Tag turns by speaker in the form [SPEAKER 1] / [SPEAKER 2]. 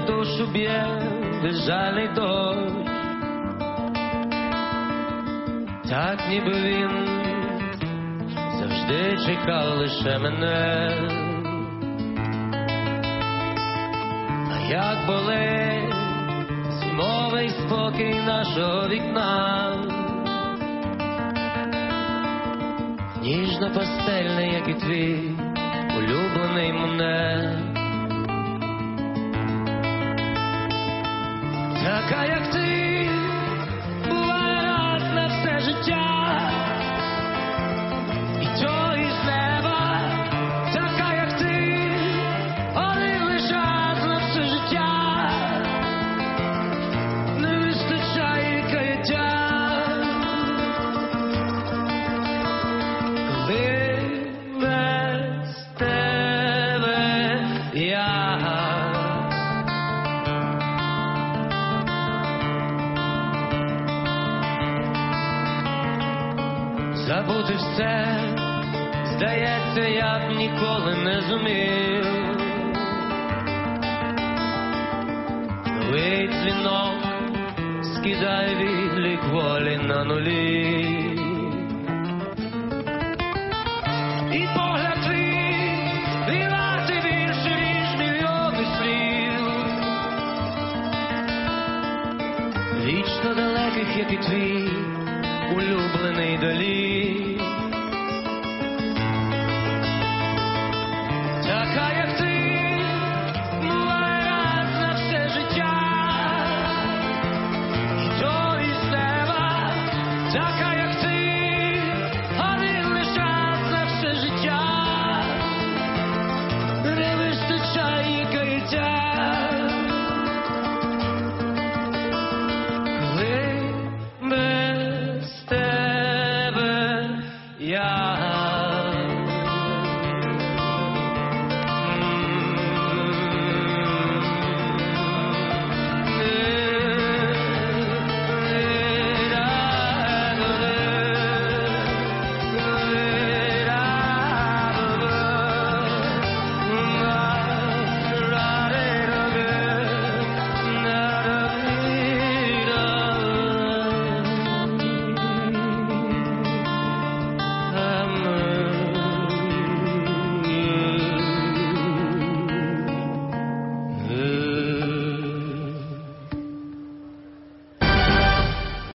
[SPEAKER 1] душу б'є безжальний дощ, так ніби він завжди чекав лише мене. А як болить зимовий спокій нашого вікна, ніжно-пастельний, як і твій улюблений Моне. Така, як ти, буває раз на все життя, і то із неба. Така, як ти, один лиш раз на все життя, не вистачає каяття. Коли без тебе я забути все, здається, я б ніколи не зумів. Новий дзвінок скидає відлік волі на нулі, і погляд твій вівати більше, ніж мільйони слів, вічно далеких, як і твій улюблений Далі.